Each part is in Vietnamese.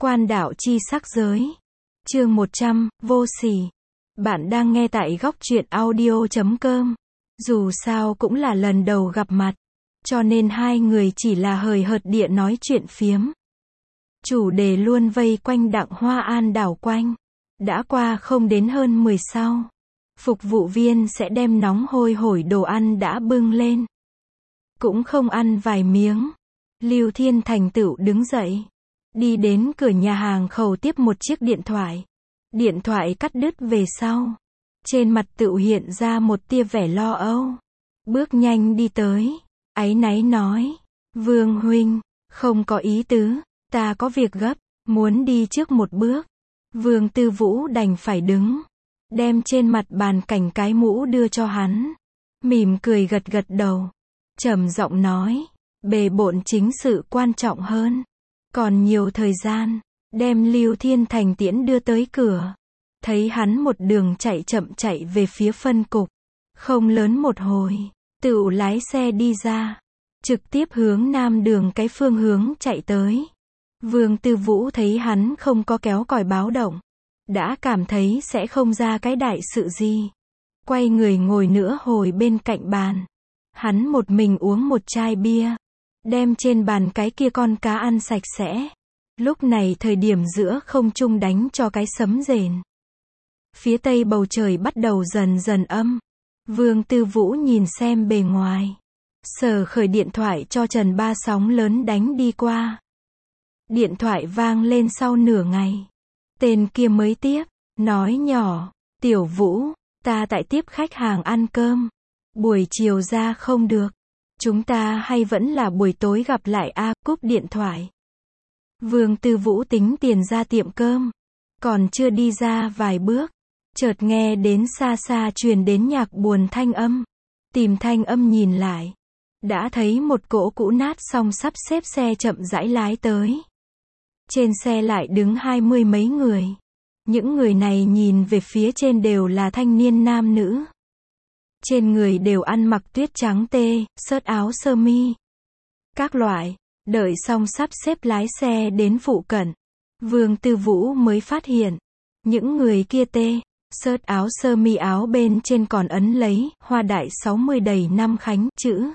Quan đạo chi sắc giới. Chương 100, vô sỉ. Bạn đang nghe tại góc truyện audio.com. Dù sao cũng là lần đầu gặp mặt, cho nên hai người chỉ là hời hợt địa nói chuyện phiếm. Chủ đề luôn vây quanh Đặng Hoa An đảo quanh. Đã qua không đến hơn 10 sau. Phục vụ viên sẽ đem nóng hôi hổi đồ ăn đã bưng lên. Cũng không ăn vài miếng. Lưu Thiên Thành tựu đứng dậy. Đi đến cửa nhà hàng khẩu tiếp một chiếc điện thoại. Điện thoại cắt đứt về sau. Trên mặt tựu hiện ra một tia vẻ lo âu. Bước nhanh đi tới. Áy náy nói. Vương huynh, không có ý tứ, ta có việc gấp, muốn đi trước một bước. Vương Tư Vũ đành phải đứng. Đem trên mặt bàn cảnh cái mũ đưa cho hắn. Mỉm cười gật gật đầu. Trầm giọng nói. Bề bộn chính sự quan trọng hơn. Còn nhiều thời gian. Đem Lưu Thiên Thành tiễn đưa tới cửa. Thấy hắn một đường chạy chậm chạy về phía phân cục. Không lớn một hồi. Tựu lái xe đi ra. Trực tiếp hướng nam đường cái phương hướng chạy tới. Vương Tư Vũ thấy hắn không có kéo còi báo động. Đã cảm thấy sẽ không ra cái đại sự gì. Quay người ngồi nữa hồi bên cạnh bàn. Hắn một mình uống một chai bia. Đem trên bàn cái kia con cá ăn sạch sẽ. Lúc này thời điểm giữa không trung đánh cho cái sấm rền. Phía tây bầu trời bắt đầu dần dần âm. Vương Tư Vũ nhìn xem bề ngoài. Sở khởi điện thoại cho Trần Ba sóng lớn đánh đi qua. Điện thoại vang lên sau nửa ngày. Tên kia mới tiếp, nói nhỏ, Tiểu Vũ, ta tại tiếp khách hàng ăn cơm. Buổi chiều ra không được. Chúng ta hay vẫn là buổi tối gặp lại a. Cúp điện thoại. Vương Tư Vũ tính tiền ra tiệm cơm. Còn chưa đi ra vài bước. Chợt nghe đến xa xa truyền đến nhạc buồn thanh âm. Tìm thanh âm nhìn lại. Đã thấy một cỗ cũ nát xong sắp xếp xe chậm rãi lái tới. Trên xe lại đứng 20 mấy người. Những người này nhìn về phía trên đều là thanh niên nam nữ. Trên người đều ăn mặc tuyết trắng tê, sớt áo sơ mi. Các loại. Đợi xong sắp xếp lái xe đến phụ cận. Vương Tư Vũ mới phát hiện. Những người kia tê, sớt áo sơ mi áo bên trên còn ấn lấy Hoa Đại 60 đầy năm Khánh chữ.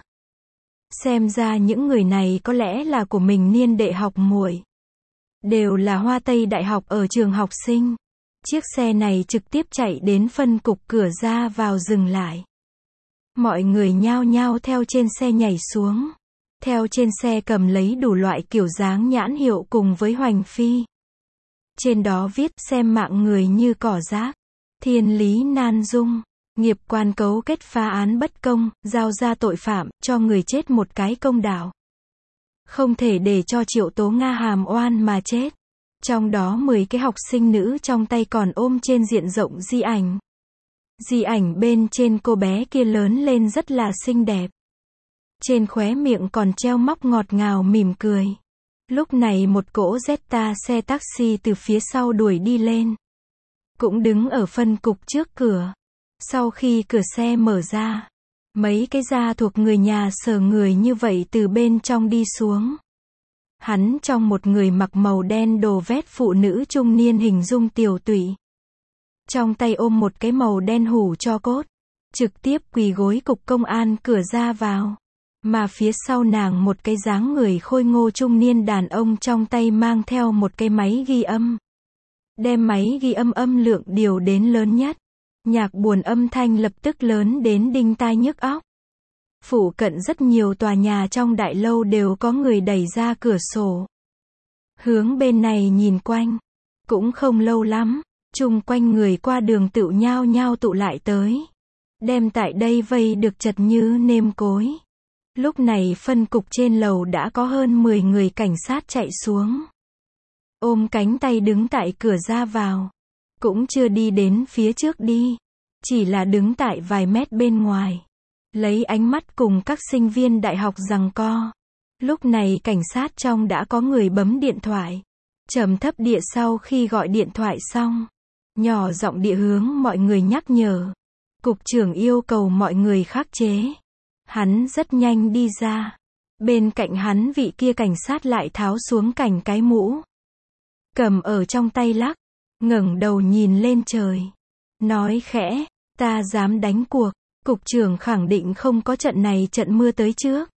Xem ra những người này có lẽ là của mình niên đệ học muội. Đều là Hoa Tây Đại học ở trường học sinh. Chiếc xe này trực tiếp chạy đến phân cục cửa ra vào dừng lại. Mọi người nhao nhao theo trên xe nhảy xuống. Theo trên xe cầm lấy đủ loại kiểu dáng nhãn hiệu cùng với hoành phi. Trên đó viết xem mạng người như cỏ rác. Thiên lý nan dung. Nghiệp quan cấu kết phá án bất công, giao ra tội phạm, cho người chết một cái công đạo. Không thể để cho Triệu Tố Nga hàm oan mà chết. Trong đó 10 cái học sinh nữ trong tay còn ôm trên diện rộng di ảnh. Di ảnh bên trên cô bé kia lớn lên rất là xinh đẹp. Trên khóe miệng còn treo móc ngọt ngào mỉm cười. Lúc này một cỗ Jetta xe taxi từ phía sau đuổi đi lên. Cũng đứng ở phân cục trước cửa. Sau khi cửa xe mở ra, mấy cái da thuộc người nhà sở người như vậy từ bên trong đi xuống. Hắn trong một người mặc màu đen đồ vest phụ nữ trung niên hình dung tiểu tụy. Trong tay ôm một cái màu đen hủ tro cốt. Trực tiếp quỳ gối cục công an cửa ra vào. Mà phía sau nàng một cái dáng người khôi ngô trung niên đàn ông trong tay mang theo một cái máy ghi âm. Đem máy ghi âm âm lượng điều đến lớn nhất. Nhạc buồn âm thanh lập tức lớn đến đinh tai nhức óc. Phụ cận rất nhiều tòa nhà trong đại lâu đều có người đẩy ra cửa sổ. Hướng bên này nhìn quanh. Cũng không lâu lắm, chung quanh người qua đường tựu nhao nhao tụ lại tới. Đem tại đây vây được chật như nêm cối. Lúc này phân cục trên lầu đã có hơn 10 người cảnh sát chạy xuống. Ôm cánh tay đứng tại cửa ra vào. Cũng chưa đi đến phía trước đi. Chỉ là đứng tại vài mét bên ngoài. Lấy ánh mắt cùng các sinh viên đại học giằng co. Lúc này cảnh sát trong đã có người bấm điện thoại. Trầm thấp địa sau khi gọi điện thoại xong. Nhỏ giọng địa hướng mọi người nhắc nhở. Cục trưởng yêu cầu mọi người khắc chế. Hắn rất nhanh đi ra. Bên cạnh hắn vị kia cảnh sát lại tháo xuống cảnh cái mũ. cầm ở trong tay lắc, ngẩng đầu nhìn lên trời. Nói khẽ, ta dám đánh cuộc, cục trưởng khẳng định không có trận này trận mưa tới trước.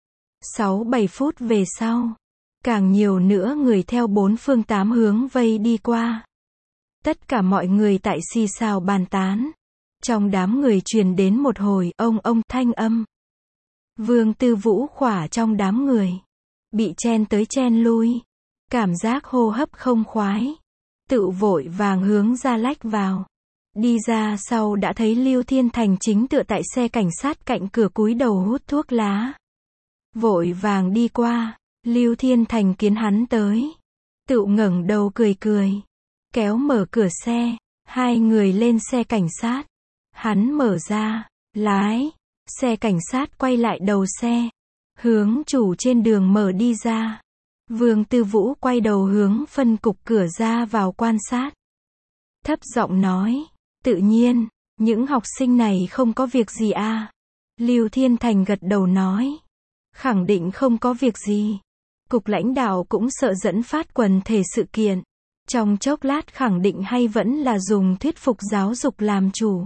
6-7 phút về sau, càng nhiều nữa người theo 4 phương 8 hướng vây đi qua. Tất cả mọi người tại xì xào bàn tán. Trong đám người truyền đến một hồi ông thanh âm. Vương Tư Vũ khỏa trong đám người. Bị chen tới chen lui. Cảm giác hô hấp không khoái. Tự vội vàng hướng ra lách vào. Đi ra sau đã thấy Lưu Thiên Thành chính tựa tại xe cảnh sát cạnh cửa cúi đầu hút thuốc lá. Vội vàng đi qua. Lưu Thiên Thành kiến hắn tới. Tự ngẩng đầu cười cười. Kéo mở cửa xe. Hai người lên xe cảnh sát. Hắn mở ra, lái, xe cảnh sát quay lại đầu xe, hướng chủ trên đường mở đi ra. Vương Tư Vũ quay đầu hướng phân cục cửa ra vào quan sát. Thấp giọng nói, tự nhiên, những học sinh này không có việc gì à? Lưu Thiên Thành gật đầu nói, khẳng định không có việc gì. Cục lãnh đạo cũng sợ dẫn phát quần thể sự kiện. Trong chốc lát khẳng định hay vẫn là dùng thuyết phục giáo dục làm chủ.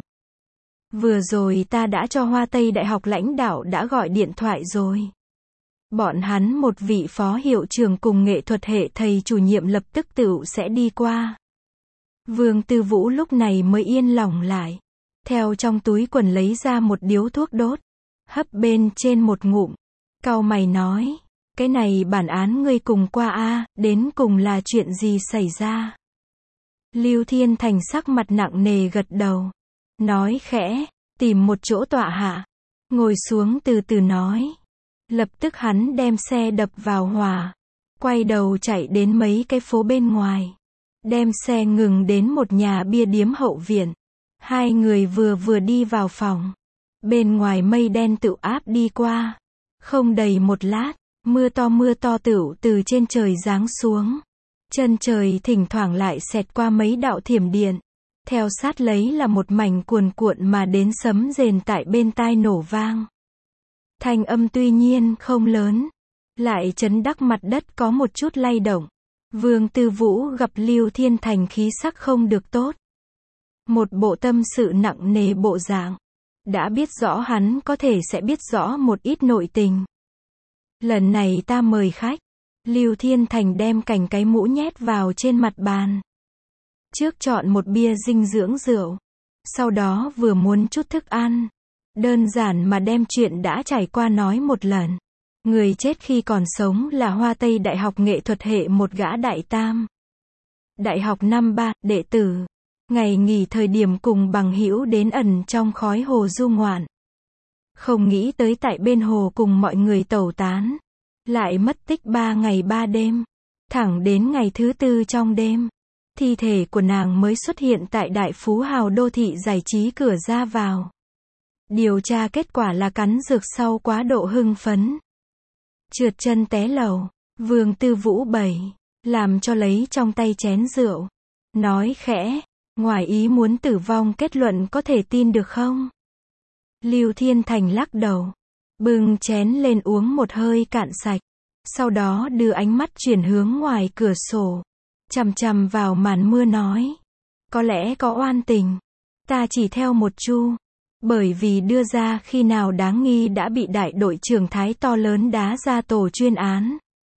Vừa rồi ta đã cho Hoa Tây Đại học lãnh đạo đã gọi điện thoại rồi. Bọn hắn một vị phó hiệu trưởng cùng nghệ thuật hệ thầy chủ nhiệm lập tức tựu sẽ đi qua. Vương Tư Vũ lúc này mới yên lòng lại. Theo trong túi quần lấy ra một điếu thuốc đốt. Hấp bên trên một ngụm. Cau mày nói. Cái này bản án ngươi cùng qua a, đến cùng là chuyện gì xảy ra? Lưu Thiên Thành sắc mặt nặng nề gật đầu. Nói khẽ, tìm một chỗ tọa hạ. Ngồi xuống từ từ nói. Lập tức hắn đem xe đập vào hỏa. Quay đầu chạy đến mấy cái phố bên ngoài. Đem xe ngừng đến một nhà bia điếm hậu viện. Hai người vừa đi vào phòng. Bên ngoài mây đen tự áp đi qua. Không đầy một lát, mưa to tựu từ trên trời giáng xuống. Chân trời thỉnh thoảng lại xẹt qua mấy đạo thiểm điện. Theo sát lấy là một mảnh cuồn cuộn mà đến sấm rền tại bên tai nổ vang. Thanh âm tuy nhiên không lớn, lại chấn đắc mặt đất có một chút lay động. Vương Tư Vũ gặp Lưu Thiên Thành khí sắc không được tốt. Một bộ tâm sự nặng nề bộ dạng. Đã biết rõ hắn có thể sẽ biết rõ một ít nội tình. Lần này ta mời khách. Lưu Thiên Thành đem cành cái mũ nhét vào trên mặt bàn. Trước chọn một bia dinh dưỡng rượu. Sau đó vừa muốn chút thức ăn. Đơn giản mà đem chuyện đã trải qua nói một lần. Người chết khi còn sống là Hoa Tây Đại học nghệ thuật hệ một gã đại tam. Đại học năm 3, đệ tử. Ngày nghỉ thời điểm cùng bằng hữu đến ẩn trong khói hồ du ngoạn. Không nghĩ tới tại bên hồ cùng mọi người tẩu tán. Lại mất tích 3 ngày 3 đêm. Thẳng đến ngày thứ 4 trong đêm. Thi thể của nàng mới xuất hiện tại Đại Phú Hào đô thị giải trí cửa ra vào. Điều tra kết quả là cắn dược sau quá độ hưng phấn. Trượt chân té lầu. Vương Tư Vũ làm cho lấy trong tay chén rượu. Nói khẽ, ngoài ý muốn tử vong kết luận có thể tin được không? Lưu Thiên Thành lắc đầu. Bưng chén lên uống một hơi cạn sạch. Sau đó đưa ánh mắt chuyển hướng ngoài cửa sổ. Chằm chằm vào màn mưa nói. Có lẽ có oan tình. Ta chỉ theo một chu. Bởi vì đưa ra khi nào đáng nghi đã bị đại đội trưởng Thái to lớn đá ra tổ chuyên án.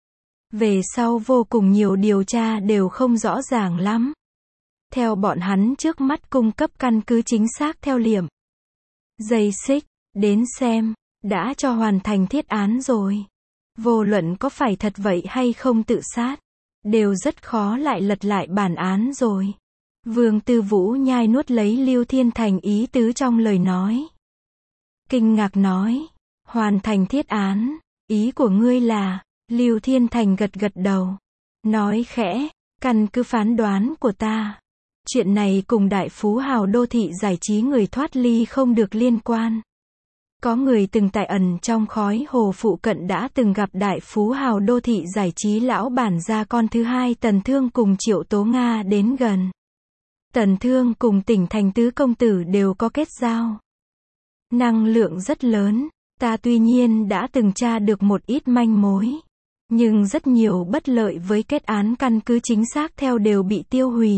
Về sau vô cùng nhiều điều tra đều không rõ ràng lắm. Theo bọn hắn trước mắt cung cấp căn cứ chính xác theo liệm. Dây xích, đến xem, đã cho hoàn thành thiết án rồi. Vô luận có phải thật vậy hay không tự sát, đều rất khó lại lật lại bản án rồi. Vương Tư Vũ nhai nuốt lấy Lưu Thiên Thành ý tứ trong lời nói. Kinh ngạc nói, hoàn thành thiết án, ý của ngươi là, Lưu Thiên Thành gật gật đầu. Nói khẽ, căn cứ phán đoán của ta. Chuyện này cùng Đại Phú Hào đô thị giải trí người thoát ly không được liên quan. Có người từng tại ẩn trong khói hồ phụ cận đã từng gặp Đại Phú Hào đô thị giải trí lão bản gia con thứ hai Tần Thương cùng Triệu Tố Nga đến gần. Tần Thương cùng Tỉnh Thành tứ công tử đều có kết giao. Năng lượng rất lớn, ta tuy nhiên đã từng tra được một ít manh mối. Nhưng rất nhiều bất lợi với kết án căn cứ chính xác theo đều bị tiêu hủy.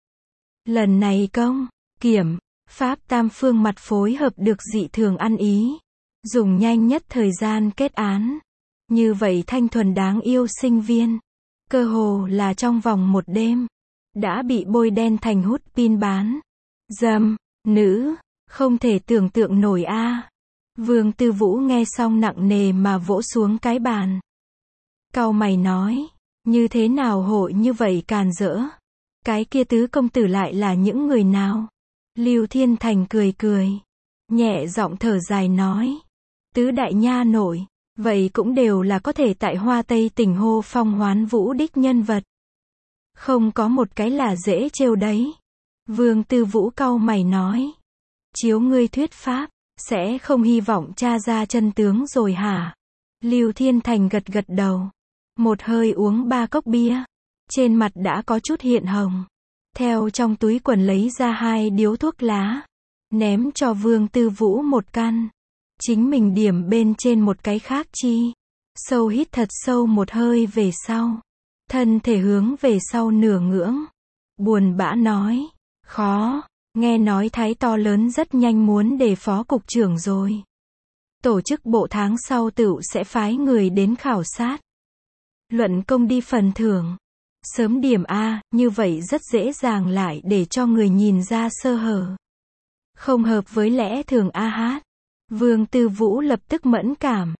Lần này công, kiểm, pháp tam phương mặt phối hợp được dị thường ăn ý, dùng nhanh nhất thời gian kết án. Như vậy thanh thuần đáng yêu sinh viên, cơ hồ là trong vòng một đêm, đã bị bôi đen thành hút pin bán. Dâm, nữ, không thể tưởng tượng nổi a. Vương Tư Vũ nghe xong nặng nề mà vỗ xuống cái bàn. Cau mày nói, như thế nào hội như vậy càn rỡ? Cái kia tứ công tử lại là những người nào? Lưu Thiên Thành cười cười, nhẹ giọng thở dài nói, tứ đại nha nội, vậy cũng đều là có thể tại Hoa Tây tỉnh hô phong hoán vũ đích nhân vật. Không có một cái là dễ trêu đấy. Vương Tư Vũ cau mày nói, chiếu ngươi thuyết pháp, sẽ không hy vọng tra ra chân tướng rồi hả? Lưu Thiên Thành gật gật đầu, một hơi uống 3 cốc bia, trên mặt đã có chút hiện hồng. Theo trong túi quần lấy ra 2 điếu thuốc lá, ném cho Vương Tư Vũ một căn. Chính mình điểm bên trên một cái khác chi. Sâu hít thật sâu một hơi về sau. Thân thể hướng về sau nửa ngưỡng. Buồn bã nói, khó, nghe nói Thái to lớn rất nhanh muốn đề phó cục trưởng rồi. Tổ chức bộ tháng sau tựu sẽ phái người đến khảo sát. Luận công đi phần thưởng. Sớm điểm A, như vậy rất dễ dàng lại để cho người nhìn ra sơ hở. Không hợp với lẽ thường A hát. Vương Tư Vũ lập tức mẫn cảm.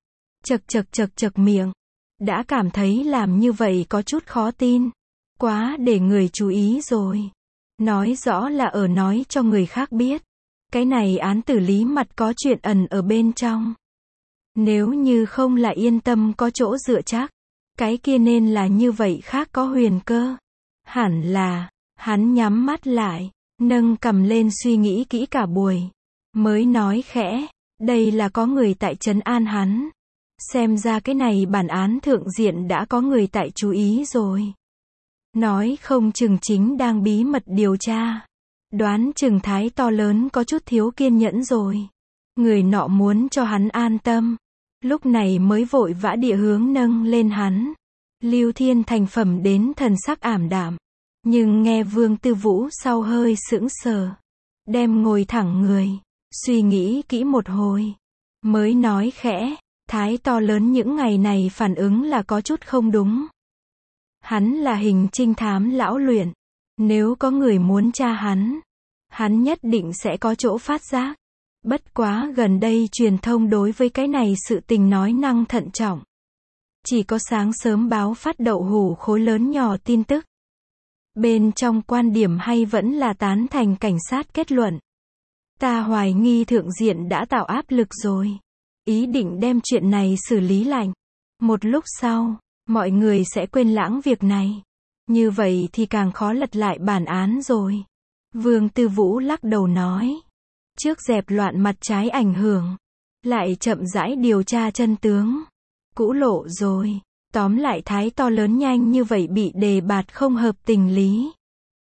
Chật miệng. Đã cảm thấy làm như vậy có chút khó tin. Quá để người chú ý rồi. Nói rõ là ở nói cho người khác biết. Cái này án tử lý mặt có chuyện ẩn ở bên trong. Nếu như không là yên tâm có chỗ dựa chắc. Cái kia nên là như vậy khác có huyền cơ. Hẳn là, hắn nhắm mắt lại, nâng cằm lên suy nghĩ kỹ cả buổi. Mới nói khẽ, đây là có người tại trấn an hắn. Xem ra cái này bản án thượng diện đã có người tại chú ý rồi. Nói không chừng chính đang bí mật điều tra. Đoán chừng Thái to lớn có chút thiếu kiên nhẫn rồi. Người nọ muốn cho hắn an tâm. Lúc này mới vội vã địa hướng nâng lên hắn. Lưu Thiên Thành phẩm đến thần sắc ảm đạm. Nhưng nghe Vương Tư Vũ sau hơi sững sờ. Đem ngồi thẳng người. Suy nghĩ kỹ một hồi. Mới nói khẽ. Thái to lớn những ngày này phản ứng là có chút không đúng. Hắn là hình trinh thám lão luyện. Nếu có người muốn tra hắn nhất định sẽ có chỗ phát giác. Bất quá gần đây truyền thông đối với cái này sự tình nói năng thận trọng. Chỉ có sáng sớm báo phát đậu hủ khối lớn nhỏ tin tức. Bên trong quan điểm hay vẫn là tán thành cảnh sát kết luận. Ta hoài nghi thượng diện đã tạo áp lực rồi. Ý định đem chuyện này xử lý lạnh. Một lúc sau, mọi người sẽ quên lãng việc này. Như vậy thì càng khó lật lại bản án rồi. Vương Tư Vũ lắc đầu nói. Trước dẹp loạn mặt trái ảnh hưởng. Lại chậm rãi điều tra chân tướng. Cũ lộ rồi. Tóm lại Thái to lớn nhanh như vậy bị đề bạt không hợp tình lý.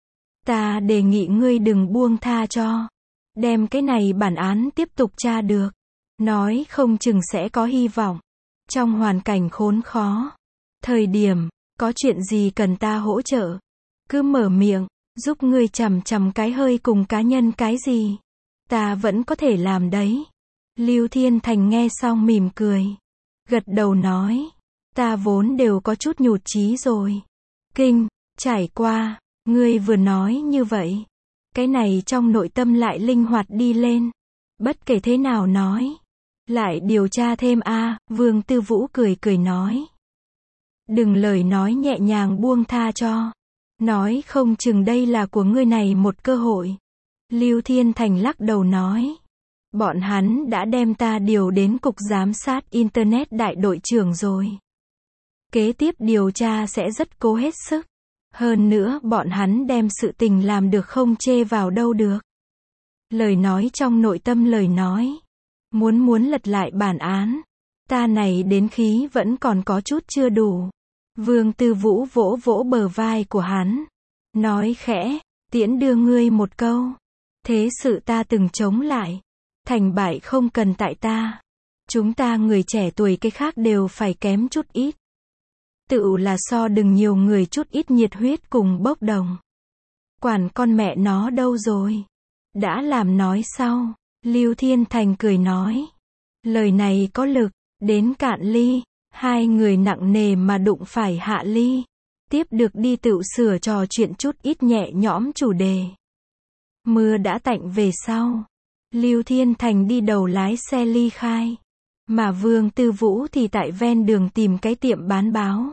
Ta đề nghị ngươi đừng buông tha cho. Đem cái này bản án tiếp tục tra được. Nói không chừng sẽ có hy vọng. Trong hoàn cảnh khốn khó. Thời điểm, có chuyện gì cần ta hỗ trợ. Cứ mở miệng, giúp ngươi chằm cái hơi cùng cá nhân cái gì. Ta vẫn có thể làm đấy. Lưu Thiên Thành nghe xong mỉm cười. Gật đầu nói. Ta vốn đều có chút nhụt chí rồi. Kinh, trải qua, ngươi vừa nói như vậy. Cái này trong nội tâm lại linh hoạt đi lên. Bất kể thế nào nói. Lại điều tra thêm a. Vương Tư Vũ cười nói. Đừng lời nói nhẹ nhàng buông tha cho. Nói không chừng đây là của ngươi này một cơ hội. Lưu Thiên Thành lắc đầu nói. Bọn hắn đã đem ta điều đến cục giám sát Internet đại đội trưởng rồi. Kế tiếp điều tra sẽ rất cố hết sức. Hơn nữa bọn hắn đem sự tình làm được không chê vào đâu được. Lời nói trong nội tâm lời nói. Muốn lật lại bản án. Ta này đến khí vẫn còn có chút chưa đủ. Vương Tư Vũ vỗ vỗ bờ vai của hắn. Nói khẽ, tiễn đưa ngươi một câu. Thế sự ta từng chống lại. Thành bại không cần tại ta. Chúng ta người trẻ tuổi cái khác đều phải kém chút ít. Tựu là so đừng nhiều người chút ít nhiệt huyết cùng bốc đồng. Quản con mẹ nó đâu rồi? Đã làm nói sau. Lưu Thiên Thành cười nói. Lời này có lực, đến cạn ly, hai người nặng nề mà đụng phải hạ ly. Tiếp được đi tựu sửa trò chuyện chút ít nhẹ nhõm chủ đề. Mưa đã tạnh về sau. Lưu Thiên Thành đi đầu lái xe ly khai. Mà Vương Tư Vũ thì tại ven đường tìm cái tiệm bán báo.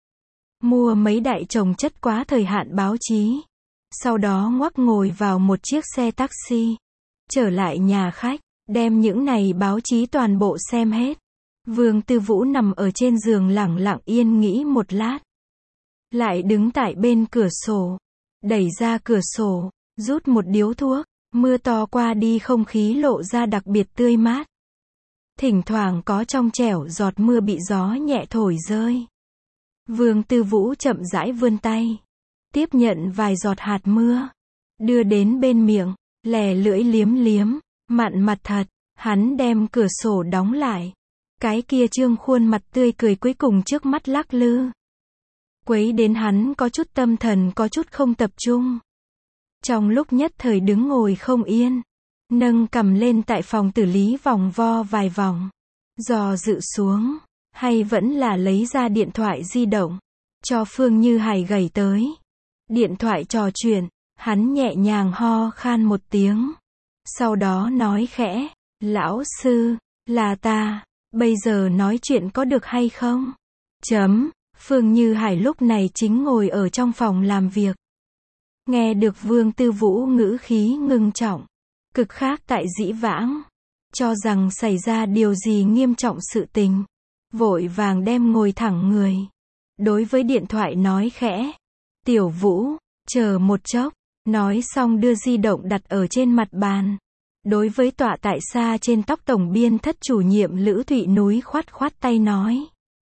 Mua mấy đại chồng chất quá thời hạn báo chí. Sau đó ngoắc ngồi vào một chiếc xe taxi. Trở lại nhà khách, đem những này báo chí toàn bộ xem hết. Vương Tư Vũ nằm ở trên giường lẳng lặng yên nghĩ một lát. Lại đứng tại bên cửa sổ. Đẩy ra cửa sổ, rút một điếu thuốc. Mưa to qua đi không khí lộ ra đặc biệt tươi mát. Thỉnh thoảng có trong trẻo giọt mưa bị gió nhẹ thổi rơi. Vương Tư Vũ chậm rãi vươn tay. Tiếp nhận vài giọt hạt mưa. Đưa đến bên miệng, lè lưỡi liếm liếm, mặn mặt thật. Hắn đem cửa sổ đóng lại. Cái kia trương khuôn mặt tươi cười cuối cùng trước mắt lắc lư. Quấy đến hắn có chút tâm thần có chút không tập trung. Trong lúc nhất thời đứng ngồi không yên. Nâng cầm lên tại phòng tử lý vòng vo vài vòng. Dò dự xuống. Hay vẫn là lấy ra điện thoại di động. Cho Phương Như Hải gảy tới. Điện thoại trò chuyện. Hắn nhẹ nhàng ho khan một tiếng. Sau đó nói khẽ. Lão sư, là ta. Bây giờ nói chuyện có được hay không? Phương Như Hải lúc này chính ngồi ở trong phòng làm việc. Nghe được Vương Tư Vũ ngữ khí ngưng trọng. Cực khác tại dĩ vãng. Cho rằng xảy ra điều gì nghiêm trọng sự tình. Vội vàng đem ngồi thẳng người. Đối với điện thoại nói khẽ. Tiểu Vũ, chờ một chốc. Nói xong đưa di động đặt ở trên mặt bàn. Đối với tọa tại xa trên tóc tổng biên thất chủ nhiệm Lữ Thụy Núi khoát khoát tay nói.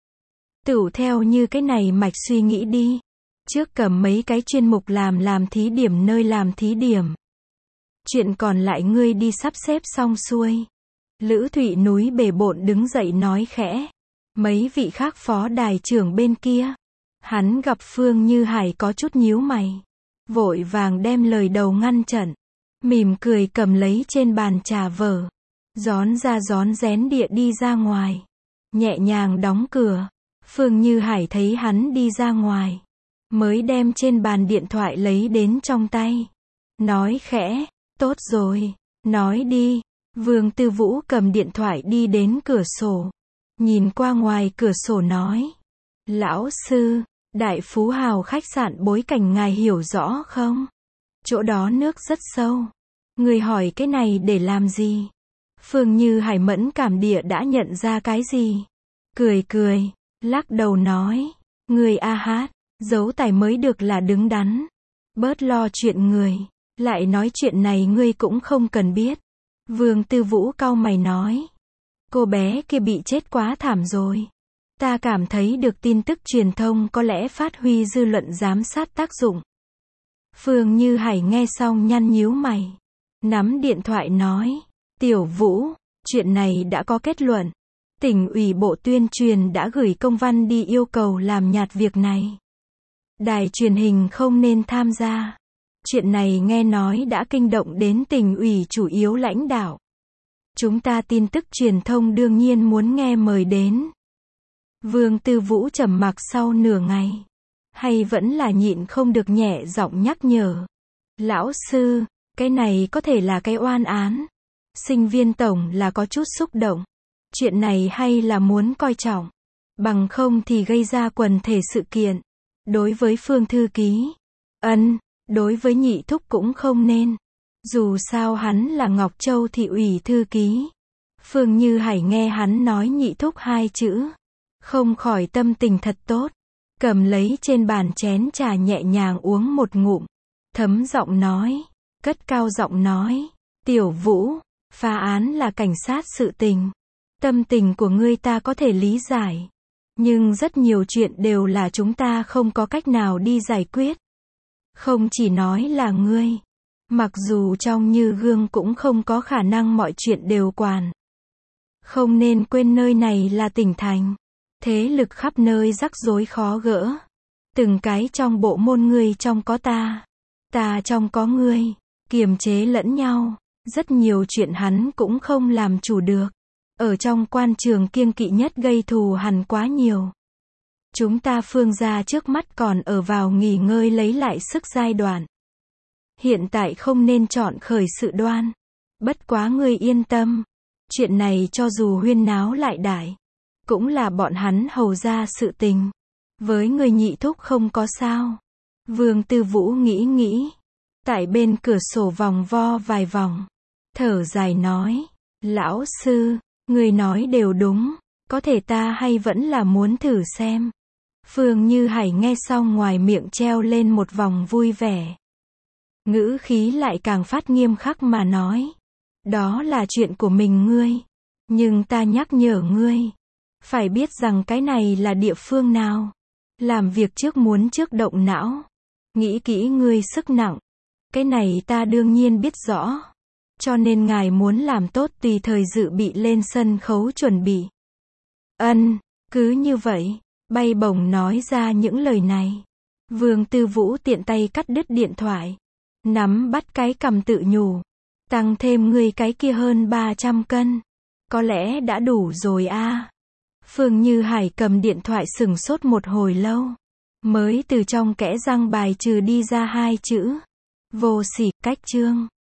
Tửu theo như cái này mạch suy nghĩ đi. Trước cầm mấy cái chuyên mục làm thí điểm nơi làm thí điểm. Chuyện còn lại ngươi đi sắp xếp xong xuôi. Lữ Thụy Núi bề bộn đứng dậy nói khẽ. Mấy vị khác phó đài trưởng bên kia. Hắn gặp Phương Như Hải có chút nhíu mày. Vội vàng đem lời đầu ngăn chặn. Mỉm cười cầm lấy trên bàn trà vở. Rón ra rón rén địa đi ra ngoài. Nhẹ nhàng đóng cửa. Phương Như Hải thấy hắn đi ra ngoài. Mới đem trên bàn điện thoại lấy đến trong tay. Nói khẽ. Tốt rồi. Nói đi. Vương Tư Vũ cầm điện thoại đi đến cửa sổ. Nhìn qua ngoài cửa sổ nói. Lão sư, Đại Phú Hào khách sạn bối cảnh ngài hiểu rõ không? Chỗ đó nước rất sâu. Người hỏi cái này để làm gì? Phương Như Hải mẫn cảm địa đã nhận ra cái gì? Cười cười, lắc đầu nói. Người a hát, giấu tài mới được là đứng đắn. Bớt lo chuyện người. Lại nói chuyện này ngươi cũng không cần biết. Vương Tư Vũ cau mày nói. Cô bé kia bị chết quá thảm rồi. Ta cảm thấy được tin tức truyền thông có lẽ phát huy dư luận giám sát tác dụng. Phương Như Hải nghe xong nhăn nhíu mày. Nắm điện thoại nói. Tiểu Vũ, chuyện này đã có kết luận. Tỉnh ủy Bộ Tuyên truyền đã gửi công văn đi yêu cầu làm nhạt việc này. Đài truyền hình không nên tham gia. Chuyện này nghe nói đã kinh động đến tỉnh ủy chủ yếu lãnh đạo. Chúng ta tin tức truyền thông đương nhiên muốn nghe mời đến. Vương Tư Vũ trầm mặc sau nửa ngày. Hay vẫn là nhịn không được nhẹ giọng nhắc nhở. Lão sư, cái này có thể là cái oan án. Sinh viên tổng là có chút xúc động. Chuyện này hay là muốn coi trọng. Bằng không thì gây ra quần thể sự kiện. Đối với Phương thư ký. Đối với nhị thúc cũng không nên. Dù sao hắn là Ngọc Châu thị ủy thư ký. Phương Như Hải nghe hắn nói nhị thúc hai chữ. Không khỏi tâm tình thật tốt. Cầm lấy trên bàn chén trà nhẹ nhàng uống một ngụm. Thấm giọng nói. Cất cao giọng nói. Tiểu Vũ, phá án là cảnh sát sự tình. Tâm tình của ngươi ta có thể lý giải. Nhưng rất nhiều chuyện đều là chúng ta không có cách nào đi giải quyết. Không chỉ nói là ngươi. Mặc dù trong như gương cũng không có khả năng mọi chuyện đều quản. Không nên quên nơi này là tỉnh thành. Thế lực khắp nơi rắc rối khó gỡ. Từng cái trong bộ môn ngươi trong có ta trong có ngươi, kiềm chế lẫn nhau. Rất nhiều chuyện hắn cũng không làm chủ được. Ở trong quan trường kiêng kỵ nhất gây thù hằn quá nhiều. Chúng ta Phương gia trước mắt còn ở vào nghỉ ngơi lấy lại sức giai đoạn. Hiện tại không nên chọn khởi sự đoan. Bất quá ngươi yên tâm. Chuyện này cho dù huyên náo lại đại, cũng là bọn hắn hầu ra sự tình. Với người nhị thúc không có sao. Vương Tư Vũ nghĩ. Tại bên cửa sổ vòng vo vài vòng. Thở dài nói. Lão sư, người nói đều đúng. Có thể ta hay vẫn là muốn thử xem. Phương Như Hải nghe xong ngoài miệng treo lên một vòng vui vẻ. Ngữ khí lại càng phát nghiêm khắc mà nói. Đó là chuyện của mình ngươi. Nhưng ta nhắc nhở ngươi. Phải biết rằng cái này là địa phương nào. Làm việc trước muốn trước động não. Nghĩ kỹ ngươi sức nặng. Cái này ta đương nhiên biết rõ. Cho nên ngài muốn làm tốt tùy thời dự bị lên sân khấu chuẩn bị. Cứ như vậy. Bay bổng nói ra những lời này. Vương Tư Vũ tiện tay cắt đứt điện thoại. Nắm bắt cái cằm tự nhủ. Tăng thêm ngươi cái kia hơn 300 cân. Có lẽ đã đủ rồi a. Phương Như Hải cầm điện thoại sừng sốt một hồi lâu. Mới từ trong kẽ răng bài trừ đi ra 2 chữ. Vô sỉ, cách chương.